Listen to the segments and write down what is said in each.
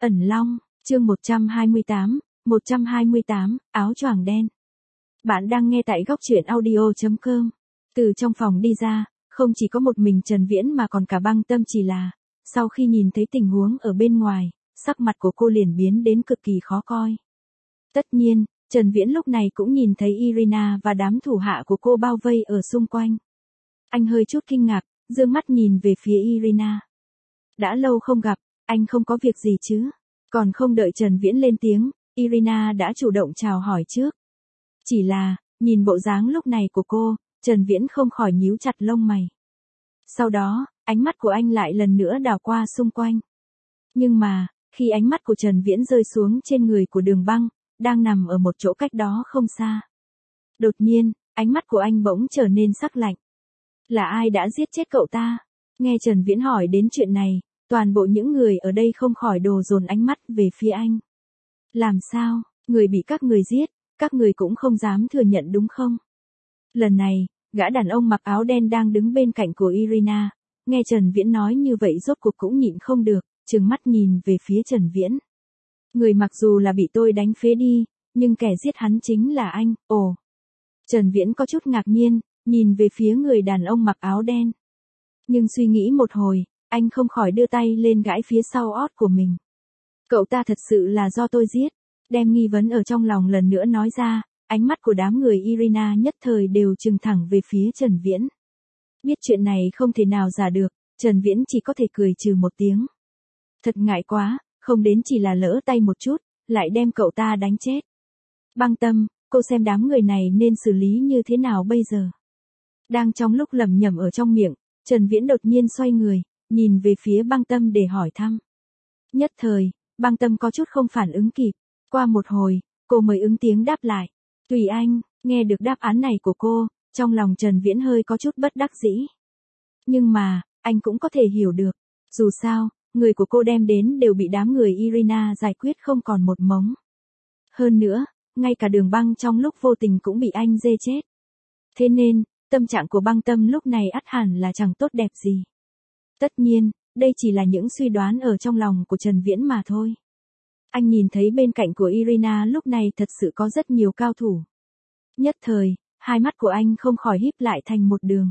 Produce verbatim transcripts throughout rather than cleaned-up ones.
Ẩn Long, chương một trăm hai mươi tám, một trăm hai mươi tám, áo choàng đen. Bạn đang nghe tại góc truyện audio chấm com. Từ trong phòng đi ra, không chỉ có một mình Trần Viễn mà còn cả Băng Tâm, chỉ là, sau khi nhìn thấy tình huống ở bên ngoài, sắc mặt của cô liền biến đến cực kỳ khó coi. Tất nhiên, Trần Viễn lúc này cũng nhìn thấy Irina và đám thủ hạ của cô bao vây ở xung quanh. Anh hơi chút kinh ngạc, dương mắt nhìn về phía Irina. Đã lâu không gặp, anh không có việc gì chứ? Còn không đợi Trần Viễn lên tiếng, Irina đã chủ động chào hỏi trước. Chỉ là, nhìn bộ dáng lúc này của cô, Trần Viễn không khỏi nhíu chặt lông mày. Sau đó, ánh mắt của anh lại lần nữa đảo qua xung quanh. Nhưng mà, khi ánh mắt của Trần Viễn rơi xuống trên người của Đường Băng, đang nằm ở một chỗ cách đó không xa. Đột nhiên, ánh mắt của anh bỗng trở nên sắc lạnh. Là ai đã giết chết cậu ta? Nghe Trần Viễn hỏi đến chuyện này, toàn bộ những người ở đây không khỏi đổ dồn ánh mắt về phía anh. Làm sao, người bị các người giết, các người cũng không dám thừa nhận đúng không? Lần này, gã đàn ông mặc áo đen đang đứng bên cạnh của Irina, nghe Trần Viễn nói như vậy rốt cuộc cũng nhịn không được, trừng mắt nhìn về phía Trần Viễn. Người mặc dù là bị tôi đánh phế đi, nhưng kẻ giết hắn chính là anh. Ồ. Trần Viễn có chút ngạc nhiên, nhìn về phía người đàn ông mặc áo đen. Nhưng suy nghĩ một hồi, anh không khỏi đưa tay lên gãi phía sau ót của mình. Cậu ta thật sự là do tôi giết, đem nghi vấn ở trong lòng lần nữa nói ra, ánh mắt của đám người Irina nhất thời đều trừng thẳng về phía Trần Viễn. Biết chuyện này không thể nào giả được, Trần Viễn chỉ có thể cười trừ một tiếng. Thật ngại quá, không đến chỉ là lỡ tay một chút, lại đem cậu ta đánh chết. Băng Tâm, cô xem đám người này nên xử lý như thế nào bây giờ? Đang trong lúc lẩm nhẩm ở trong miệng, Trần Viễn đột nhiên xoay người, nhìn về phía Băng Tâm để hỏi thăm. Nhất thời, Băng Tâm có chút không phản ứng kịp, qua một hồi, cô mới ứng tiếng đáp lại. Tùy anh. Nghe được đáp án này của cô, trong lòng Trần Viễn hơi có chút bất đắc dĩ. Nhưng mà, anh cũng có thể hiểu được, dù sao, người của cô đem đến đều bị đám người Irina giải quyết không còn một mống. Hơn nữa, ngay cả Đường Băng trong lúc vô tình cũng bị anh dê chết. Thế nên, tâm trạng của Băng Tâm lúc này ắt hẳn là chẳng tốt đẹp gì. Tất nhiên, đây chỉ là những suy đoán ở trong lòng của Trần Viễn mà thôi. Anh nhìn thấy bên cạnh của Irina lúc này thật sự có rất nhiều cao thủ. Nhất thời, hai mắt của anh không khỏi híp lại thành một đường.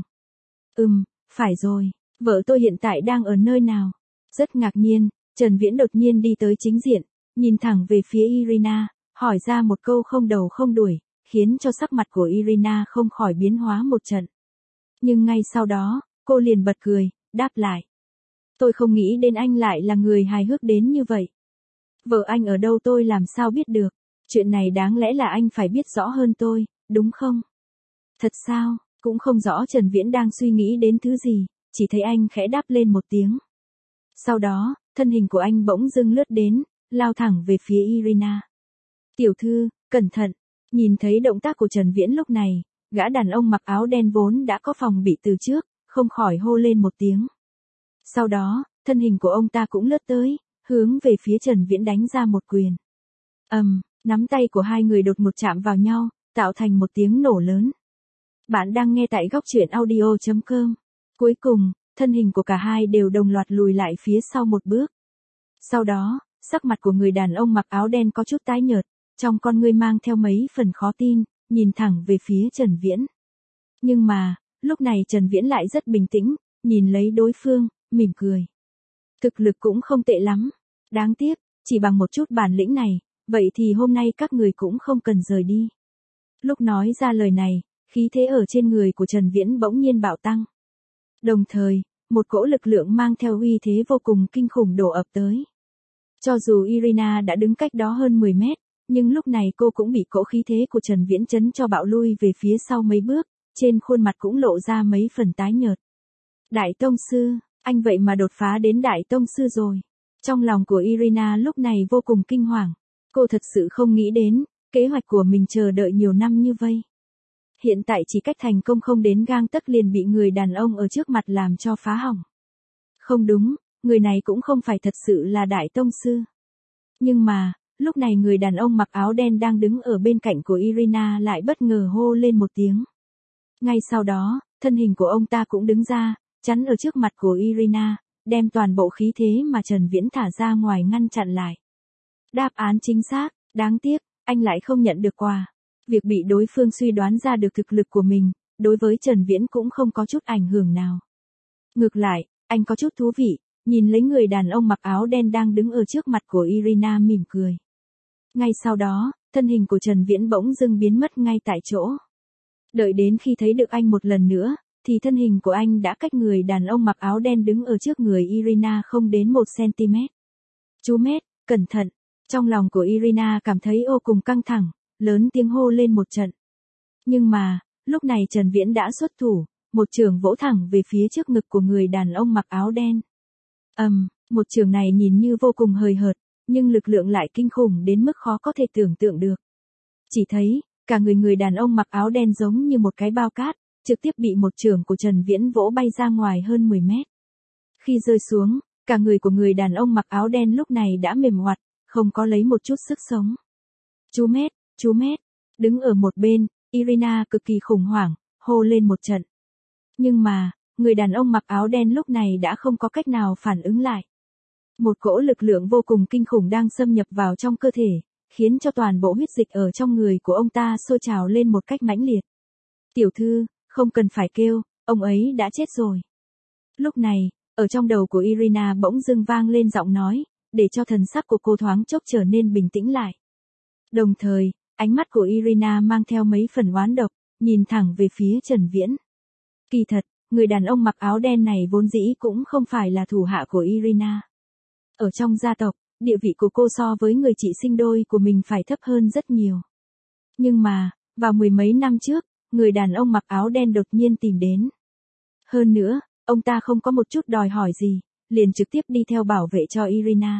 Ừm, phải rồi, vợ tôi hiện tại đang ở nơi nào? Rất ngạc nhiên, Trần Viễn đột nhiên đi tới chính diện, nhìn thẳng về phía Irina, hỏi ra một câu không đầu không đuôi, khiến cho sắc mặt của Irina không khỏi biến hóa một trận. Nhưng ngay sau đó, cô liền bật cười, đáp lại. Tôi không nghĩ đến anh lại là người hài hước đến như vậy. Vợ anh ở đâu tôi làm sao biết được, chuyện này đáng lẽ là anh phải biết rõ hơn tôi, đúng không? Thật sao, cũng không rõ Trần Viễn đang suy nghĩ đến thứ gì, chỉ thấy anh khẽ đáp lên một tiếng. Sau đó, thân hình của anh bỗng dưng lướt đến, lao thẳng về phía Irina. Tiểu thư, cẩn thận, nhìn thấy động tác của Trần Viễn lúc này, gã đàn ông mặc áo đen vốn đã có phòng bị từ trước, không khỏi hô lên một tiếng. Sau đó, thân hình của ông ta cũng lướt tới, hướng về phía Trần Viễn đánh ra một quyền. Ầm, um, nắm tay của hai người đột ngột chạm vào nhau, tạo thành một tiếng nổ lớn. Bạn đang nghe tại góc truyện audio chấm com. Cuối cùng, thân hình của cả hai đều đồng loạt lùi lại phía sau một bước. Sau đó, sắc mặt của người đàn ông mặc áo đen có chút tái nhợt, trong con ngươi mang theo mấy phần khó tin, nhìn thẳng về phía Trần Viễn. Nhưng mà, lúc này Trần Viễn lại rất bình tĩnh, nhìn lấy đối phương, mỉm cười. Thực lực cũng không tệ lắm. Đáng tiếc, chỉ bằng một chút bản lĩnh này, vậy thì hôm nay các người cũng không cần rời đi. Lúc nói ra lời này, khí thế ở trên người của Trần Viễn bỗng nhiên bạo tăng. Đồng thời, một cỗ lực lượng mang theo uy thế vô cùng kinh khủng đổ ập tới. Cho dù Irina đã đứng cách đó hơn mười mét, nhưng lúc này cô cũng bị cỗ khí thế của Trần Viễn chấn cho bạo lui về phía sau mấy bước, trên khuôn mặt cũng lộ ra mấy phần tái nhợt. Đại tông sư, anh vậy mà đột phá đến đại tông sư rồi. Trong lòng của Irina lúc này vô cùng kinh hoàng. Cô thật sự không nghĩ đến, kế hoạch của mình chờ đợi nhiều năm như vây. Hiện tại chỉ cách thành công không đến gang tấc liền bị người đàn ông ở trước mặt làm cho phá hỏng. Không đúng, người này cũng không phải thật sự là đại tông sư. Nhưng mà, lúc này người đàn ông mặc áo đen đang đứng ở bên cạnh của Irina lại bất ngờ hô lên một tiếng. Ngay sau đó, thân hình của ông ta cũng đứng ra, chắn ở trước mặt của Irina, đem toàn bộ khí thế mà Trần Viễn thả ra ngoài ngăn chặn lại. Đáp án chính xác, đáng tiếc, anh lại không nhận được quà. Việc bị đối phương suy đoán ra được thực lực của mình, đối với Trần Viễn cũng không có chút ảnh hưởng nào. Ngược lại, anh có chút thú vị, nhìn lấy người đàn ông mặc áo đen đang đứng ở trước mặt của Irina mỉm cười. Ngay sau đó, thân hình của Trần Viễn bỗng dưng biến mất ngay tại chỗ. Đợi đến khi thấy được anh một lần nữa, thì thân hình của anh đã cách người đàn ông mặc áo đen đứng ở trước người Irina không đến một xăng-ti-mét. Chú Mét, cẩn thận. Trong lòng của Irina cảm thấy vô cùng căng thẳng, lớn tiếng hô lên một trận. Nhưng mà, lúc này Trần Viễn đã xuất thủ, một chưởng vỗ thẳng về phía trước ngực của người đàn ông mặc áo đen. Ầm, um, một chưởng này nhìn như vô cùng hời hợt, nhưng lực lượng lại kinh khủng đến mức khó có thể tưởng tượng được. Chỉ thấy, cả người người đàn ông mặc áo đen giống như một cái bao cát, trực tiếp bị một chưởng của Trần Viễn vỗ bay ra ngoài hơn mười mét. Khi rơi xuống, cả người của người đàn ông mặc áo đen lúc này đã mềm oặt, không có lấy một chút sức sống. Chú Mét, chú Mét, đứng ở một bên, Irina cực kỳ khủng hoảng, hô lên một trận. Nhưng mà, người đàn ông mặc áo đen lúc này đã không có cách nào phản ứng lại. Một cỗ lực lượng vô cùng kinh khủng đang xâm nhập vào trong cơ thể, khiến cho toàn bộ huyết dịch ở trong người của ông ta sôi trào lên một cách mãnh liệt. Tiểu thư, không cần phải kêu, ông ấy đã chết rồi. Lúc này, ở trong đầu của Irina bỗng dưng vang lên giọng nói, để cho thần sắc của cô thoáng chốc trở nên bình tĩnh lại. Đồng thời, ánh mắt của Irina mang theo mấy phần oán độc, nhìn thẳng về phía Trần Viễn. Kỳ thật, người đàn ông mặc áo đen này vốn dĩ cũng không phải là thủ hạ của Irina. Ở trong gia tộc, địa vị của cô so với người chị sinh đôi của mình phải thấp hơn rất nhiều. Nhưng mà, vào mười mấy năm trước, người đàn ông mặc áo đen đột nhiên tìm đến. Hơn nữa, ông ta không có một chút đòi hỏi gì, liền trực tiếp đi theo bảo vệ cho Irina.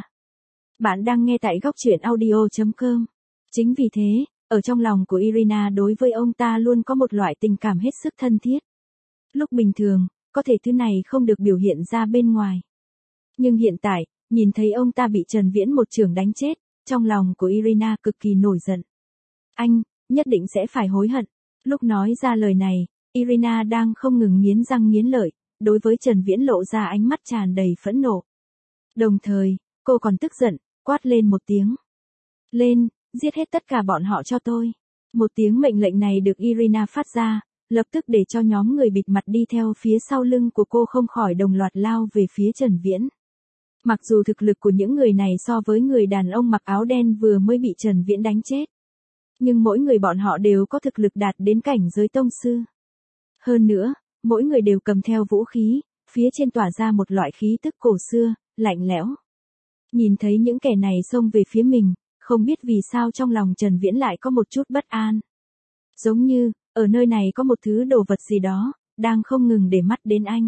Bạn đang nghe tại góc truyện audio chấm com. Chính vì thế, ở trong lòng của Irina đối với ông ta luôn có một loại tình cảm hết sức thân thiết. Lúc bình thường, có thể thứ này không được biểu hiện ra bên ngoài. Nhưng hiện tại, nhìn thấy ông ta bị Trần Viễn một chưởng đánh chết, trong lòng của Irina cực kỳ nổi giận. Anh, nhất định sẽ phải hối hận. Lúc nói ra lời này, Irina đang không ngừng nghiến răng nghiến lợi, đối với Trần Viễn lộ ra ánh mắt tràn đầy phẫn nộ. Đồng thời, cô còn tức giận, quát lên một tiếng. Lên, giết hết tất cả bọn họ cho tôi. Một tiếng mệnh lệnh này được Irina phát ra, lập tức để cho nhóm người bịt mặt đi theo phía sau lưng của cô không khỏi đồng loạt lao về phía Trần Viễn. Mặc dù thực lực của những người này so với người đàn ông mặc áo đen vừa mới bị Trần Viễn đánh chết, nhưng mỗi người bọn họ đều có thực lực đạt đến cảnh giới tông sư. Hơn nữa, mỗi người đều cầm theo vũ khí, phía trên tỏa ra một loại khí tức cổ xưa, lạnh lẽo. Nhìn thấy những kẻ này xông về phía mình, không biết vì sao trong lòng Trần Viễn lại có một chút bất an. Giống như, ở nơi này có một thứ đồ vật gì đó, đang không ngừng để mắt đến anh.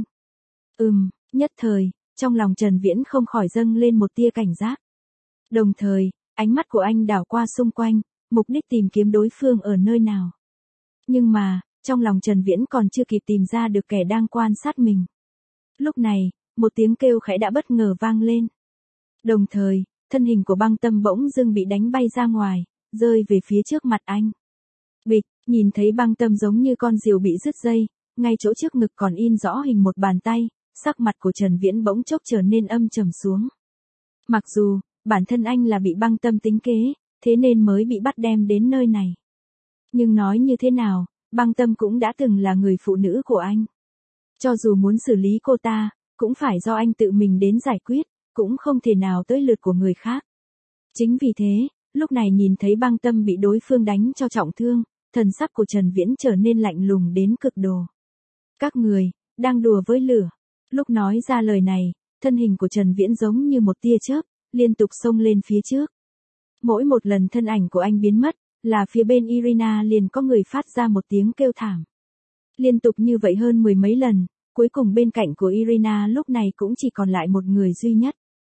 Ừm, nhất thời, trong lòng Trần Viễn không khỏi dâng lên một tia cảnh giác. Đồng thời, ánh mắt của anh đảo qua xung quanh, mục đích tìm kiếm đối phương ở nơi nào. Nhưng mà, trong lòng Trần Viễn còn chưa kịp tìm ra được kẻ đang quan sát mình. Lúc này, một tiếng kêu khẽ đã bất ngờ vang lên. Đồng thời, thân hình của Băng Tâm bỗng dưng bị đánh bay ra ngoài, rơi về phía trước mặt anh. Bịch, nhìn thấy Băng Tâm giống như con diều bị đứt dây, ngay chỗ trước ngực còn in rõ hình một bàn tay, sắc mặt của Trần Viễn bỗng chốc trở nên âm trầm xuống. Mặc dù, bản thân anh là bị Băng Tâm tính kế, thế nên mới bị bắt đem đến nơi này. Nhưng nói như thế nào, Băng Tâm cũng đã từng là người phụ nữ của anh. Cho dù muốn xử lý cô ta, cũng phải do anh tự mình đến giải quyết, cũng không thể nào tới lượt của người khác. Chính vì thế, lúc này nhìn thấy Băng Tâm bị đối phương đánh cho trọng thương, thần sắc của Trần Viễn trở nên lạnh lùng đến cực độ. Các người, đang đùa với lửa. Lúc nói ra lời này, thân hình của Trần Viễn giống như một tia chớp, liên tục xông lên phía trước. Mỗi một lần thân ảnh của anh biến mất, là phía bên Irina liền có người phát ra một tiếng kêu thảm. Liên tục như vậy hơn mười mấy lần, cuối cùng bên cạnh của Irina lúc này cũng chỉ còn lại một người duy nhất.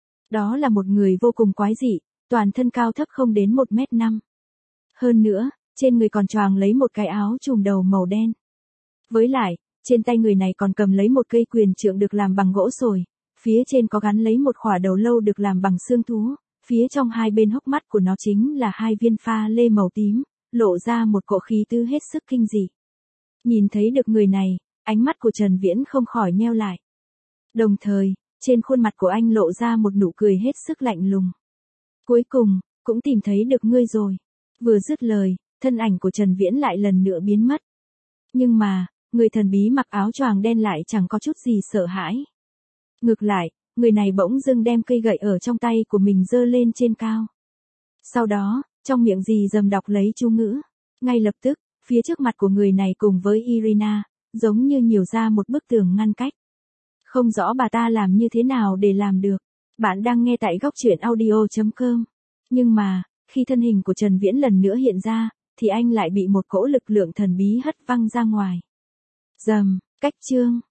Đó là một người vô cùng quái dị, toàn thân cao thấp không đến một mét năm. Hơn nữa, trên người còn choàng lấy một cái áo trùm đầu màu đen. Với lại, trên tay người này còn cầm lấy một cây quyền trượng được làm bằng gỗ sồi, phía trên có gắn lấy một khỏa đầu lâu được làm bằng xương thú, phía trong hai bên hốc mắt của nó chính là hai viên pha lê màu tím, lộ ra một cỗ khí tư hết sức kinh dị. Nhìn thấy được người này, ánh mắt của Trần Viễn không khỏi nheo lại. Đồng thời, trên khuôn mặt của anh lộ ra một nụ cười hết sức lạnh lùng. Cuối cùng, cũng tìm thấy được ngươi rồi. Vừa dứt lời, thân ảnh của Trần Viễn lại lần nữa biến mất. Nhưng mà, người thần bí mặc áo choàng đen lại chẳng có chút gì sợ hãi. Ngược lại, người này bỗng dưng đem cây gậy ở trong tay của mình giơ lên trên cao. Sau đó, trong miệng dì dầm đọc lấy chú ngữ. Ngay lập tức, phía trước mặt của người này cùng với Irina, giống như nhiều ra một bức tường ngăn cách. Không rõ bà ta làm như thế nào để làm được. Bạn đang nghe tại góc truyện audio chấm com. Nhưng mà, khi thân hình của Trần Viễn lần nữa hiện ra, thì anh lại bị một cỗ lực lượng thần bí hất văng ra ngoài. Rầm, cách chương.